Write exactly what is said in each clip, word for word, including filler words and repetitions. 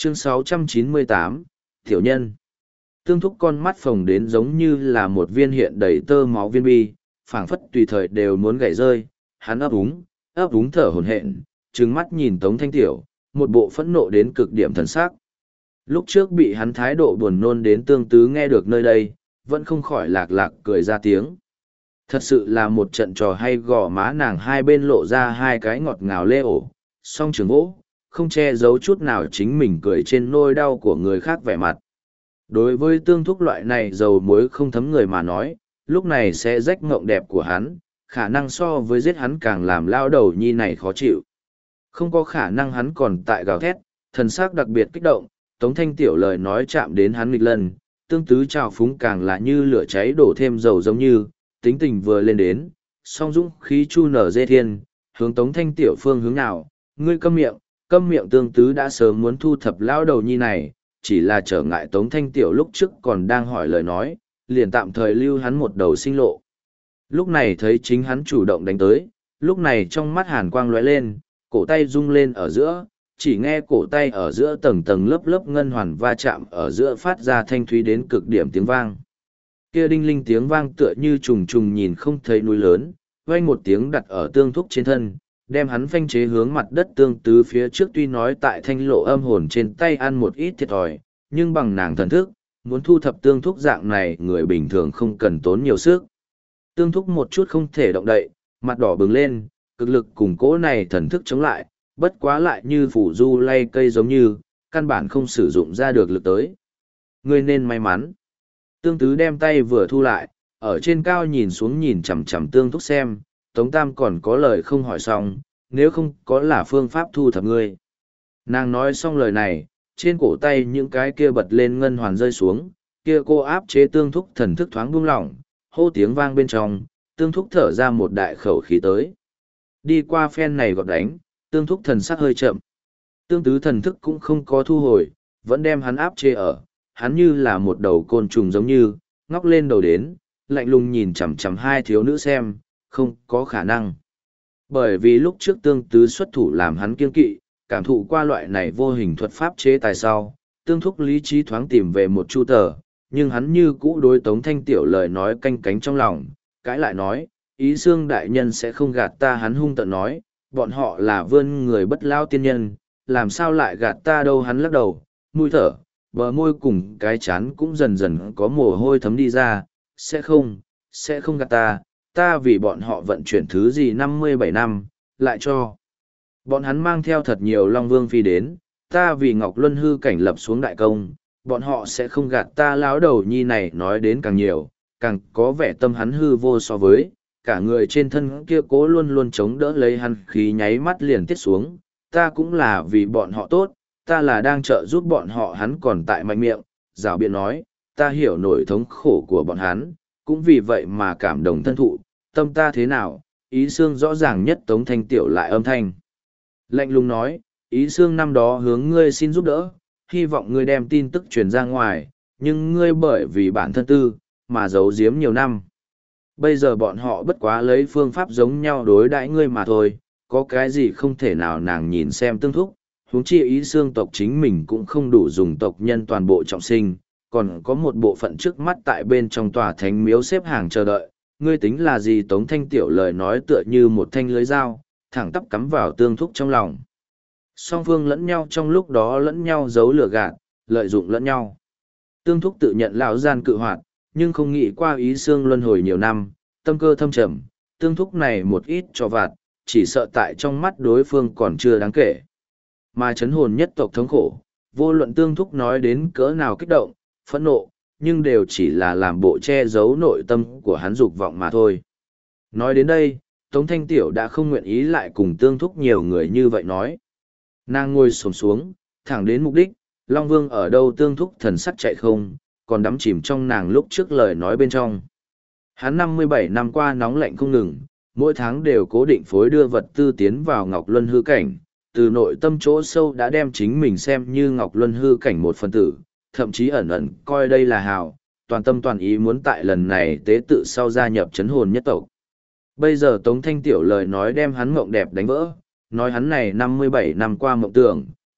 Chương sáu trăm chín mươi tám, Tiểu Nhân. Tương Thúc con mắt phồng đến giống như là một viên hiện đầy tơ máu viên bi, phảng phất tùy thời đều muốn gãy rơi, hắn ấp úng, ấp úng thở hổn hển, trừng mắt nhìn Tống Thanh Tiểu, một bộ phẫn nộ đến cực điểm thần sắc. Lúc trước bị hắn thái độ buồn nôn đến Tương Tứ nghe được nơi đây, vẫn không khỏi lạc lạc cười ra tiếng. Thật sự là một trận trò hay, gò má nàng hai bên lộ ra hai cái ngọt ngào lê ổ, song trường vỗ, không che giấu chút nào chính mình cười trên nỗi đau của người khác vẻ mặt. Đối với Tương Thúc loại này dầu muối không thấm người mà nói, lúc này sẽ rách ngộng đẹp của hắn, khả năng so với giết hắn càng làm lao đầu nhi này khó chịu. Không có khả năng hắn còn tại gào thét, thần sắc đặc biệt kích động, Tống Thanh Tiểu lời nói chạm đến hắn nghịch lần, Tương Tứ trào phúng càng là như lửa cháy đổ thêm dầu giống như, tính tình vừa lên đến, song dũng khí chu nở dê thiên, hướng Tống Thanh Tiểu phương hướng nào, ngươi câm miệng, câm miệng. Tương Tứ đã sớm muốn thu thập lao đầu nhi này, chỉ là trở ngại Tống Thanh Tiểu lúc trước còn đang hỏi lời nói, liền tạm thời lưu hắn một đầu sinh lộ. Lúc này thấy chính hắn chủ động đánh tới, lúc này trong mắt hàn quang lóe lên, cổ tay rung lên ở giữa, chỉ nghe cổ tay ở giữa tầng tầng lớp lớp ngân hoàn va chạm ở giữa phát ra thanh thúy đến cực điểm tiếng vang. Kia đinh linh tiếng vang tựa như trùng trùng nhìn không thấy núi lớn, vang một tiếng đặt ở Tương Thúc trên thân, đem hắn phanh chế hướng mặt đất. Tương Tứ phía trước tuy nói tại thanh lộ âm hồn trên tay ăn một ít thiệt thòi, nhưng bằng nàng thần thức, muốn thu thập Tương Thúc dạng này người bình thường không cần tốn nhiều sức. Tương Thúc một chút không thể động đậy, mặt đỏ bừng lên, cực lực cùng cố này thần thức chống lại, bất quá lại như phủ du lay cây giống như, căn bản không sử dụng ra được lực tới. Ngươi nên may mắn. Tương Tứ đem tay vừa thu lại, ở trên cao nhìn xuống nhìn chằm chằm Tương Thúc xem, Tống Tam còn có lời không hỏi xong, nếu không có là phương pháp thu thập ngươi. Nàng nói xong lời này, trên cổ tay những cái kia bật lên ngân hoàn rơi xuống, kia cô áp chế Tương Thúc thần thức thoáng buông lỏng, hô tiếng vang bên trong, Tương Thúc thở ra một đại khẩu khí tới. Đi qua phen này gọt đánh, Tương Thúc thần sắc hơi chậm. Tương Tứ thần thức cũng không có thu hồi, vẫn đem hắn áp chế ở, hắn như là một đầu côn trùng giống như, ngóc lên đầu đến, lạnh lùng nhìn chằm chằm hai thiếu nữ xem, không có khả năng. Bởi vì lúc trước Tương Tứ xuất thủ làm hắn kiên kỵ, cảm thụ qua loại này vô hình thuật pháp chế tài sau, Tương Thúc lý trí thoáng tìm về một chu tờ, nhưng hắn như cũ đối Tống Thanh Tiểu lời nói canh cánh trong lòng, cãi lại nói, ý xương đại nhân sẽ không gạt ta. Hắn hung tợn nói, bọn họ là vươn người bất lao tiên nhân, làm sao lại gạt ta đâu. Hắn lắc đầu, mũi thở, bờ môi cùng cái chán cũng dần dần có mồ hôi thấm đi ra, sẽ không, sẽ không gạt ta, ta vì bọn họ vận chuyển thứ gì năm mươi bảy năm, lại cho. Bọn hắn mang theo thật nhiều Long Vương Phi đến, ta vì Ngọc Luân hư cảnh lập xuống đại công, bọn họ sẽ không gạt ta. Lão đầu nhi này nói đến càng nhiều, càng có vẻ tâm hắn hư vô so với, cả người trên thân kia cố luôn luôn chống đỡ lấy hắn khí nháy mắt liền tiết xuống, ta cũng là vì bọn họ tốt, ta là đang trợ giúp bọn họ. Hắn còn tại mạnh miệng, rào biện nói, ta hiểu nỗi thống khổ của bọn hắn, cũng vì vậy mà cảm động thân thụ, tâm ta thế nào, ý xương rõ ràng nhất. Tống Thanh Tiểu lại âm thanh lạnh lùng nói, ý xương năm đó hướng ngươi xin giúp đỡ, hy vọng ngươi đem tin tức truyền ra ngoài, nhưng ngươi bởi vì bản thân tư, mà giấu giếm nhiều năm. Bây giờ bọn họ bất quá lấy phương pháp giống nhau đối đãi ngươi mà thôi, có cái gì không thể nào. Nàng nhìn xem Tương Thúc, huống chi ý xương tộc chính mình cũng không đủ dùng tộc nhân toàn bộ trọng sinh, còn có một bộ phận trước mắt tại bên trong tòa thánh miếu xếp hàng chờ đợi, ngươi tính là gì. Tống Thanh Tiểu lời nói tựa như một thanh lưới dao, thẳng tắp cắm vào Tương Thúc trong lòng. Song phương lẫn nhau trong lúc đó lẫn nhau giấu lửa gạt, lợi dụng lẫn nhau. Tương Thúc tự nhận lão gian cự hoạt, nhưng không nghĩ qua ý xương luân hồi nhiều năm, tâm cơ thâm trầm. Tương Thúc này một ít cho vặt, chỉ sợ tại trong mắt đối phương còn chưa đáng kể. Mà chấn hồn nhất tộc thống khổ, vô luận Tương Thúc nói đến cỡ nào kích động, phẫn nộ, nhưng đều chỉ là làm bộ che giấu nội tâm của hắn dục vọng mà thôi. Nói đến đây, Tống Thanh Tiểu đã không nguyện ý lại cùng Tương Thúc nhiều người như vậy nói. Nàng ngồi xổm xuống, thẳng đến mục đích, Long Vương ở đâu. Tương Thúc thần sắc chạy không, còn đắm chìm trong nàng lúc trước lời nói bên trong. Hắn năm mươi bảy năm qua nóng lạnh không ngừng, mỗi tháng đều cố định phối đưa vật tư tiến vào Ngọc Luân hư cảnh, từ nội tâm chỗ sâu đã đem chính mình xem như Ngọc Luân hư cảnh một phần tử, thậm chí ẩn ẩn coi đây là hào, toàn tâm toàn ý muốn tại lần này tế tự sau gia nhập chấn hồn nhất tộc. Bây giờ Tống Thanh Tiểu lời nói đem hắn mộng đẹp đánh vỡ, nói hắn này năm mươi bảy năm qua mộng tưởng,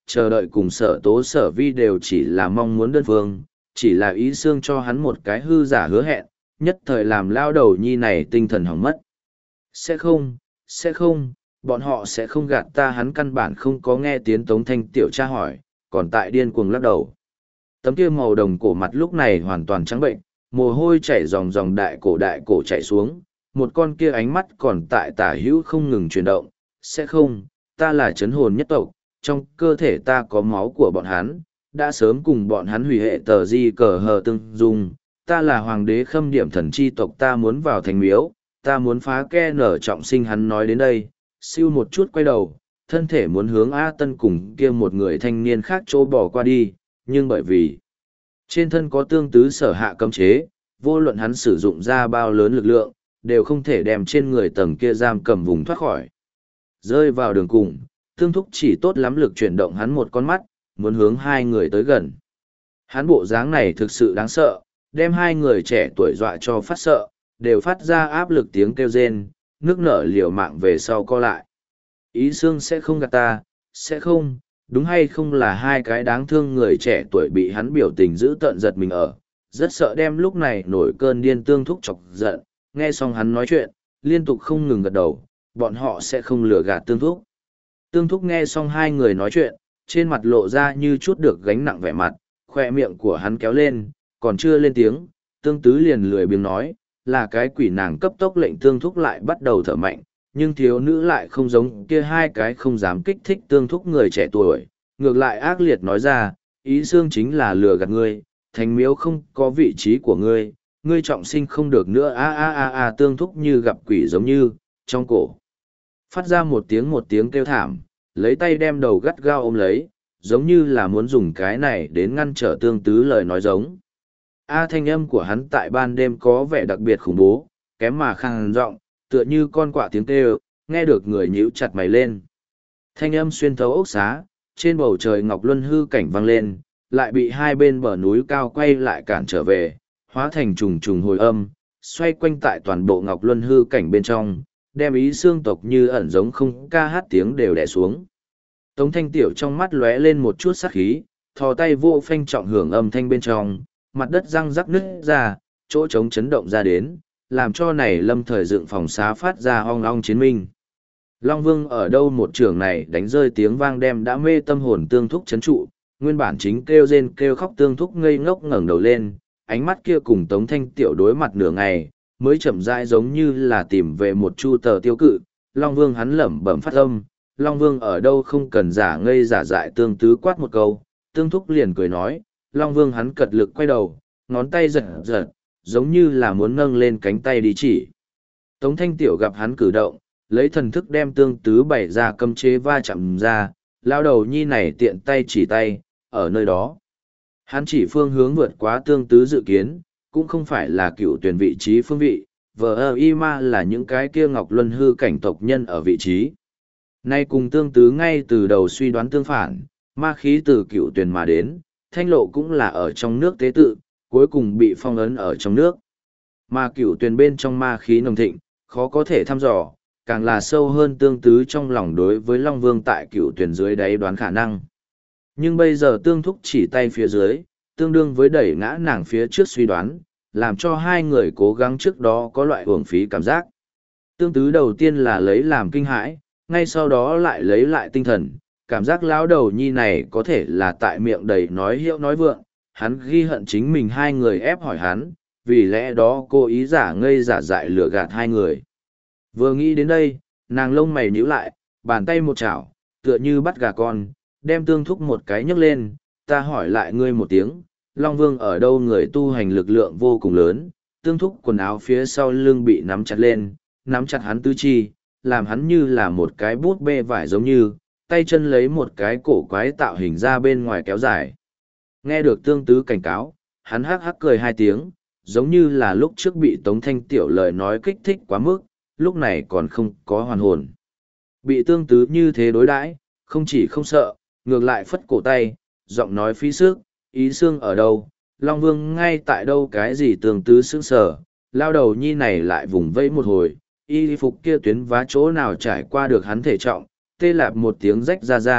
chờ đợi cùng sở tố sở vi đều chỉ là mong muốn đơn phương, chỉ là ý xương cho hắn một cái hư giả hứa hẹn, nhất thời làm lao đầu nhi này tinh thần hỏng mất. Sẽ không, sẽ không, bọn họ sẽ không gạt ta, hắn căn bản không có nghe tiếng Tống Thanh Tiểu tra hỏi, còn tại điên cuồng lắc đầu. Tấm kia màu đồng cổ mặt lúc này hoàn toàn trắng bệnh, mồ hôi chảy ròng ròng đại cổ đại cổ chảy xuống, một con kia ánh mắt còn tại tả hữu không ngừng chuyển động. Sẽ không, ta là chấn hồn nhất tộc, trong cơ thể ta có máu của bọn hắn, đã sớm cùng bọn hắn hủy hệ tờ di cờ hờ tương dung, ta là hoàng đế khâm điểm thần chi tộc, ta muốn vào thành miếu, ta muốn phá ke nở trọng sinh. Hắn nói đến đây, siêu một chút quay đầu, thân thể muốn hướng A Tân cùng kia một người thanh niên khác chỗ bỏ qua đi, nhưng bởi vì trên thân có tương tứ sở hạ cấm chế, vô luận hắn sử dụng ra bao lớn lực lượng, đều không thể đem trên người tầng kia giam cầm vùng thoát khỏi. Rơi vào đường cùng, tương thúc chỉ tốt lắm lực chuyển động hắn một con mắt, muốn hướng hai người tới gần. Hắn bộ dáng này thực sự đáng sợ, đem hai người trẻ tuổi dọa cho phát sợ, đều phát ra áp lực tiếng kêu rên, nước nở liều mạng về sau co lại. Ý xương sẽ không gạt ta, sẽ không, đúng hay không là hai cái đáng thương người trẻ tuổi bị hắn biểu tình giữ tợn giật mình ở, rất sợ đem lúc này nổi cơn điên tương thúc chọc giận, nghe xong hắn nói chuyện, liên tục không ngừng gật đầu, bọn họ sẽ không lừa gạt tương thúc. Tương thúc nghe xong hai người nói chuyện, trên mặt lộ ra như chút được gánh nặng vẻ mặt, khoe miệng của hắn kéo lên, còn chưa lên tiếng, tương tứ liền lười biếng nói, là cái quỷ nàng cấp tốc lệnh tương thúc lại bắt đầu thở mạnh, nhưng thiếu nữ lại không giống kia hai cái không dám kích thích tương thúc người trẻ tuổi, ngược lại ác liệt nói ra, ý xương chính là lừa gạt ngươi, thành miếu không có vị trí của ngươi, ngươi trọng sinh không được nữa. A a a a tương thúc như gặp quỷ giống như, trong cổ phát ra một tiếng một tiếng kêu thảm, lấy tay đem đầu gắt gao ôm lấy, giống như là muốn dùng cái này đến ngăn trở tương tứ lời nói giống. A thanh âm của hắn tại ban đêm có vẻ đặc biệt khủng bố, kém mà khàn giọng, tựa như con quạ tiếng kêu, nghe được người nhíu chặt mày lên. Thanh âm xuyên thấu ốc xá, trên bầu trời ngọc luân hư cảnh vang lên, lại bị hai bên bờ núi cao quay lại cản trở về, hóa thành trùng trùng hồi âm, xoay quanh tại toàn bộ ngọc luân hư cảnh bên trong, đem ý xương tộc như ẩn giống không ca hát tiếng đều đè xuống. Tống Thanh Tiểu trong mắt lóe lên một chút sát khí, thò tay vô phanh trọng hưởng âm thanh bên trong, mặt đất răng rắc nứt ra, chỗ trống chấn động ra đến, làm cho này lâm thời dựng phòng xá phát ra ong ong chiến minh. Long Vương ở đâu một trường này đánh rơi tiếng vang đem đã mê tâm hồn tương thúc chấn trụ, nguyên bản chính kêu rên kêu khóc tương thúc ngây ngốc ngẩng đầu lên, ánh mắt kia cùng Tống Thanh Tiểu đối mặt nửa ngày, mới chậm rãi giống như là tìm về một chu tờ tiêu cự. Long Vương hắn lẩm bẩm phát âm, Long Vương ở đâu không cần giả ngây giả dại tương tứ quát một câu, tương thúc liền cười nói, Long Vương hắn cật lực quay đầu, ngón tay giật giật, giống như là muốn nâng lên cánh tay đi chỉ. Tống Thanh Tiểu gặp hắn cử động, lấy thần thức đem tương tứ bày ra cấm chế va chạm ra, lao đầu nhi này tiện tay chỉ tay, ở nơi đó. Hắn chỉ phương hướng vượt quá tương tứ dự kiến, cũng không phải là cựu tuyển vị trí phương vị, vờ ơ y ma là những cái kia ngọc luân hư cảnh tộc nhân ở vị trí. Nay cùng tương tứ ngay từ đầu suy đoán tương phản, ma khí từ cựu tuyển mà đến, thanh lộ cũng là ở trong nước tế tự, cuối cùng bị phong ấn ở trong nước. Mà cựu tuyển bên trong ma khí nồng thịnh, khó có thể thăm dò, càng là sâu hơn tương tứ trong lòng đối với Long Vương tại cựu tuyển dưới đáy đoán khả năng. Nhưng bây giờ tương thúc chỉ tay phía dưới, tương đương với đẩy ngã nàng phía trước suy đoán, làm cho hai người cố gắng trước đó có loại uổng phí cảm giác. Tương tứ đầu tiên là lấy làm kinh hãi, ngay sau đó lại lấy lại tinh thần, cảm giác lão đầu nhi này có thể là tại miệng đầy nói hiệu nói vượng, hắn ghi hận chính mình hai người ép hỏi hắn, vì lẽ đó cô ý giả ngây giả dại lừa gạt hai người. Vừa nghĩ đến đây, nàng lông mày nhíu lại, bàn tay một chảo, tựa như bắt gà con, đem tương thúc một cái nhấc lên, ta hỏi lại ngươi một tiếng, Long Vương ở đâu? Người tu hành lực lượng vô cùng lớn, tương thúc quần áo phía sau lưng bị nắm chặt lên, nắm chặt hắn tứ chi, làm hắn như là một cái bút bê vải giống như, tay chân lấy một cái cổ quái tạo hình ra bên ngoài kéo dài. Nghe được tương tứ cảnh cáo, hắn hắc hắc cười hai tiếng, giống như là lúc trước bị Tống Thanh Tiểu lời nói kích thích quá mức, lúc này còn không có hoàn hồn. Bị tương tứ như thế đối đãi, không chỉ không sợ, ngược lại phất cổ tay, giọng nói phí sức, ý xương ở đâu, Long Vương ngay tại đâu? Cái gì tương tứ sững sờ, lao đầu nhi này lại vùng vẫy một hồi, y phục kia tuyến vá chỗ nào trải qua được hắn thể trọng, tê lạp một tiếng rách ra ra,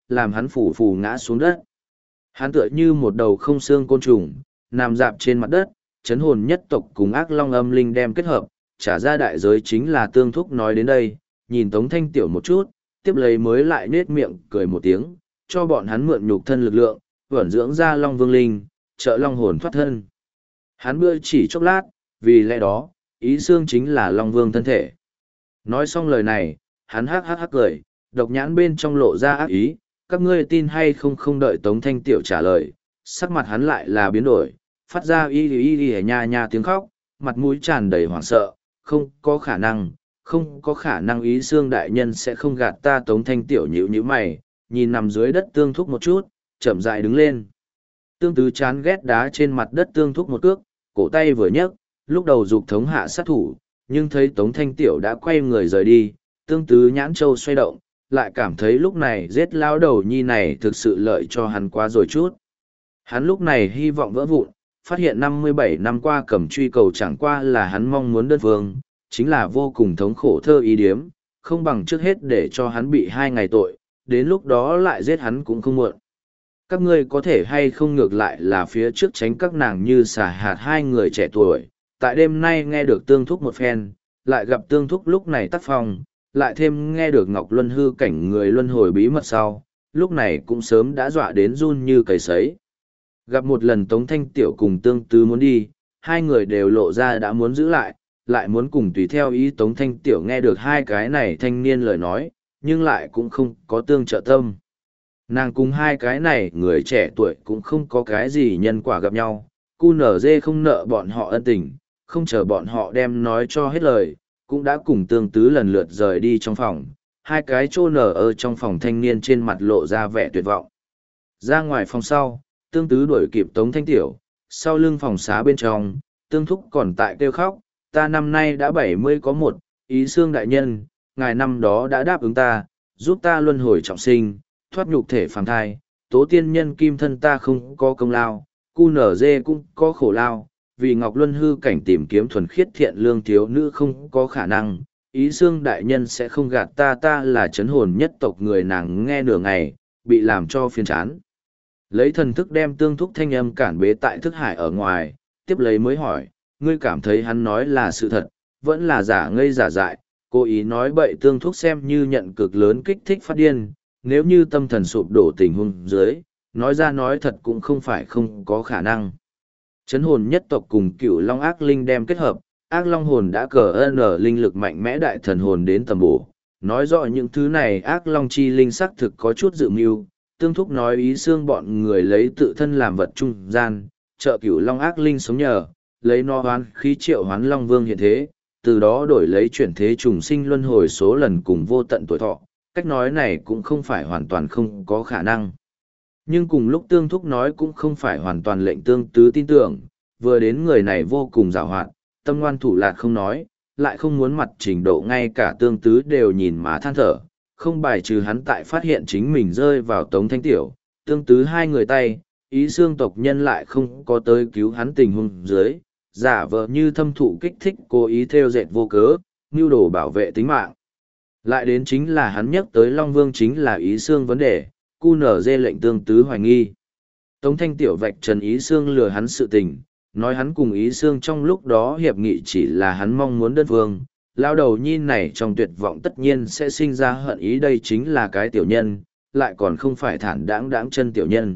làm hắn phủ phù ngã xuống đất. Hắn tựa như một đầu không xương côn trùng, nằm dạp trên mặt đất, chấn hồn nhất tộc cùng ác long âm linh đem kết hợp, trả ra đại giới chính là Tương Thúc nói đến đây, nhìn Tống Thanh Tiểu một chút, tiếp lấy mới lại nết miệng cười một tiếng, cho bọn hắn mượn nhục thân lực lượng, vẩn dưỡng ra long vương linh, trợ long hồn thoát thân. Hắn bữa chỉ chốc lát, vì lẽ đó, ý xương chính là long vương thân thể. Nói xong lời này, hắn hắc hắc hắc cười, độc nhãn bên trong lộ ra ác ý, các ngươi tin hay không không đợi Tống Thanh Tiểu trả lời, sắc mặt hắn lại là biến đổi, phát ra y y y nha nha tiếng khóc, mặt mũi tràn đầy hoảng sợ, không có khả năng, không có khả năng ý xương đại nhân sẽ không gạt ta. Tống Thanh Tiểu nhíu nhíu mày, nhìn nằm dưới đất Tương Thúc một chút, chậm rãi đứng lên. Tương Tứ chán ghét đá trên mặt đất Tương Thúc một cước, cổ tay vừa nhấc, lúc đầu dục thống hạ sát thủ, nhưng thấy Tống Thanh Tiểu đã quay người rời đi, Tương Tứ nhãn châu xoay động, lại cảm thấy lúc này giết lao đầu nhi này thực sự lợi cho hắn quá rồi chút. Hắn lúc này hy vọng vỡ vụn, phát hiện năm mươi bảy năm qua cầm truy cầu chẳng qua là hắn mong muốn đơn phương, chính là vô cùng thống khổ thơ ý điếm, không bằng trước hết để cho hắn bị hai ngày tội, đến lúc đó lại giết hắn cũng không muộn. Các ngươi có thể hay không ngược lại là phía trước tránh các nàng như xả hạt hai người trẻ tuổi, tại đêm nay nghe được Tương Thúc một phen, lại gặp Tương Thúc lúc này tắt phòng, lại thêm nghe được Ngọc Luân hư cảnh người luân hồi bí mật sau, lúc này cũng sớm đã dọa đến run như cầy sấy. Gặp một lần Tống Thanh Tiểu cùng Tương Tứ muốn đi, hai người đều lộ ra đã muốn giữ lại, lại muốn cùng tùy theo ý Tống Thanh Tiểu nghe được hai cái này thanh niên lời nói, nhưng lại cũng không có tương trợ tâm. Nàng cùng hai cái này người trẻ tuổi cũng không có cái gì nhân quả gặp nhau, cu nở dê không nợ bọn họ ân tình, không chờ bọn họ đem nói cho hết lời, cũng đã cùng Tương Tứ lần lượt rời đi trong phòng, hai cái chô nở ở trong phòng thanh niên trên mặt lộ ra vẻ tuyệt vọng. Ra ngoài phòng sau, Tương Tứ đuổi kịp Tống Thanh Tiểu, sau lưng phòng xá bên trong, Tương Thúc còn tại kêu khóc, ta năm nay đã bảy mươi có một, ý xương đại nhân, ngài năm đó đã đáp ứng ta, giúp ta luân hồi trọng sinh, thoát nhục thể phàm thai, tố tiên nhân kim thân ta không có công lao, cu nở dê cũng có khổ lao, vì Ngọc Luân hư cảnh tìm kiếm thuần khiết thiện lương thiếu nữ không có khả năng, ý xương đại nhân sẽ không gạt ta, ta là chấn hồn nhất tộc người. Nàng nghe nửa ngày, bị làm cho phiền chán. Lấy thần thức đem Tương Thúc thanh âm cản bế tại thức hải ở ngoài, tiếp lấy mới hỏi, ngươi cảm thấy hắn nói là sự thật, vẫn là giả ngây giả dại, cố ý nói bậy. Tương Thúc xem như nhận cực lớn kích thích phát điên, nếu như tâm thần sụp đổ tình huống dưới, nói ra nói thật cũng không phải không có khả năng. Chấn hồn nhất tộc cùng cửu long ác linh đem kết hợp, ác long hồn đã cờ ơn linh lực mạnh mẽ đại thần hồn đến tầm bổ, nói rõ những thứ này ác long chi linh xác thực có chút dự mưu. Tương Thúc nói ý xương bọn người lấy tự thân làm vật trung gian, trợ cửu long ác linh sống nhờ, lấy no hoán khí triệu hoán long vương hiện thế, từ đó đổi lấy chuyển thế trùng sinh luân hồi số lần cùng vô tận tuổi thọ. Cách nói này cũng không phải hoàn toàn không có khả năng. Nhưng cùng lúc Tương Thúc nói cũng không phải hoàn toàn lệnh Tương Tứ tin tưởng, vừa đến người này vô cùng giàu hoạt, tâm ngoan thủ lạt không nói, lại không muốn mặt trình độ ngay cả Tương Tứ đều nhìn má than thở, không bài trừ hắn tại phát hiện chính mình rơi vào Tống Thanh Tiểu, Tương Tứ hai người tay, ý xương tộc nhân lại không có tới cứu hắn tình huống dưới, giả vờ như thâm thụ kích thích cố ý theo dệt vô cớ, mưu đồ bảo vệ tính mạng. Lại đến chính là hắn nhắc tới Long Vương chính là ý xương vấn đề, cu nở dê lệnh Tương Tứ hoài nghi. Tống Thanh Tiểu vạch trần ý xương lừa hắn sự tình, nói hắn cùng ý xương trong lúc đó hiệp nghị chỉ là hắn mong muốn đơn phương. Lao đầu nhi này trong tuyệt vọng tất nhiên sẽ sinh ra hận ý, đây chính là cái tiểu nhân, lại còn không phải thản đãng đãng chân tiểu nhân.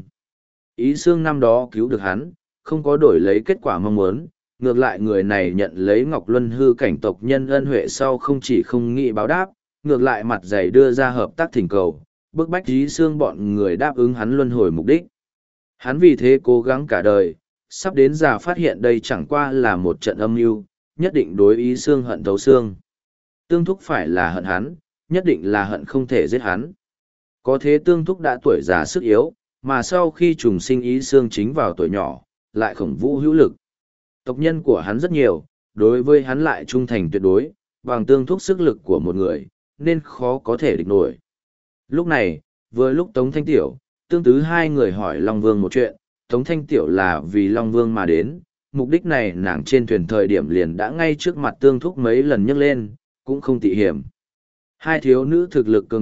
Ý xương năm đó cứu được hắn, không có đổi lấy kết quả mong muốn, ngược lại người này nhận lấy Ngọc Luân hư cảnh tộc nhân ân huệ sau không chỉ không nghĩ báo đáp, ngược lại mặt dày đưa ra hợp tác thỉnh cầu, bức bách ý xương bọn người đáp ứng hắn luân hồi mục đích. Hắn vì thế cố gắng cả đời, sắp đến già phát hiện đây chẳng qua là một trận âm mưu, nhất định đối ý xương hận thấu xương. Tương Thúc phải là hận hắn, nhất định là hận không thể giết hắn. Có thế Tương Thúc đã tuổi già sức yếu, mà sau khi trùng sinh ý xương chính vào tuổi nhỏ, lại khổng vũ hữu lực. Tộc nhân của hắn rất nhiều, đối với hắn lại trung thành tuyệt đối, bằng Tương Thúc sức lực của một người, nên khó có thể địch nổi. Lúc này, vừa lúc Tống Thanh Tiểu, Tương Tứ hai người hỏi Long Vương một chuyện, Tống Thanh Tiểu là vì Long Vương mà đến, mục đích này nàng trên thuyền thời điểm liền đã ngay trước mặt Tương Thúc mấy lần nhắc lên, cũng không tị hiểm. Hai thiếu nữ thực lực cường đại,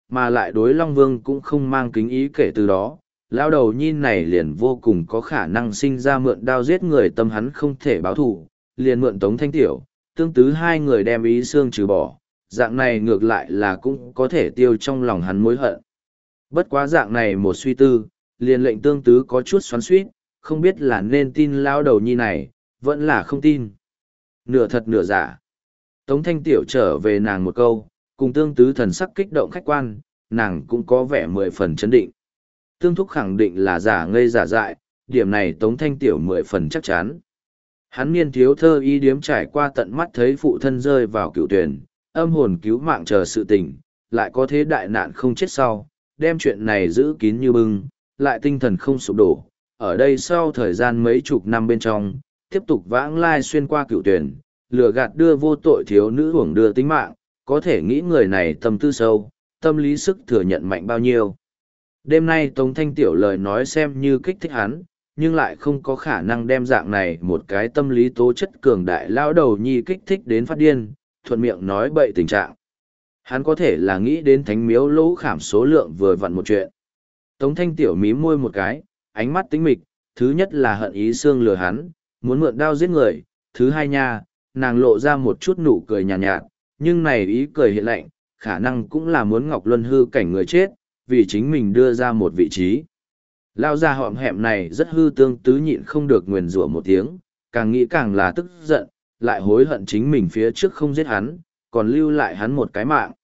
mà lại đối Long Vương cũng không mang kính ý kể từ đó. Lao đầu nhi này liền vô cùng có khả năng sinh ra mượn đao giết người tâm hắn không thể báo thù, liền mượn Tống Thanh Tiểu, tương tứ hai người đem ý xương trừ bỏ, dạng này ngược lại là cũng có thể tiêu trong lòng hắn mối hận. Bất quá dạng này một suy tư, liền lệnh tương tứ có chút xoắn xuýt, không biết là nên tin lao đầu nhi này, vẫn là không tin. Nửa thật nửa giả. Tống Thanh Tiểu trở về nàng một câu, cùng tương tứ thần sắc kích động khách quan, nàng cũng có vẻ mười phần chấn định. Tương thúc khẳng định là giả ngây giả dại, điểm này Tống Thanh Tiểu mười phần chắc chắn. Hắn niên thiếu thơ y điếm trải qua tận mắt thấy phụ thân rơi vào cựu tuyển, âm hồn cứu mạng chờ sự tình, lại có thế đại nạn không chết sau, đem chuyện này giữ kín như bưng, lại tinh thần không sụp đổ. Ở đây sau thời gian mấy chục năm bên trong, tiếp tục vãng lai xuyên qua cựu tuyển, lừa gạt đưa vô tội thiếu nữ hưởng đưa tính mạng, có thể nghĩ người này tâm tư sâu, tâm lý sức thừa nhận mạnh bao nhiêu. Đêm nay Tống Thanh Tiểu lời nói xem như kích thích hắn, nhưng lại không có khả năng đem dạng này một cái tâm lý tố chất cường đại lao đầu nhi kích thích đến phát điên, thuận miệng nói bậy tình trạng. Hắn có thể là nghĩ đến thánh miếu lỗ khảm số lượng vừa vặn một chuyện. Tống Thanh Tiểu mím môi một cái, ánh mắt tính mịch, thứ nhất là hận ý xương lừa hắn, muốn mượn đao giết người, thứ hai nha, nàng lộ ra một chút nụ cười nhàn nhạt, nhạt, nhưng này ý cười hiện lạnh, khả năng cũng là muốn Ngọc Luân hư cảnh người chết, vì chính mình đưa ra một vị trí. Lao ra họm hẹm này rất hư tương tứ nhịn không được nguyền rủa một tiếng, càng nghĩ càng là tức giận, lại hối hận chính mình phía trước không giết hắn, còn lưu lại hắn một cái mạng.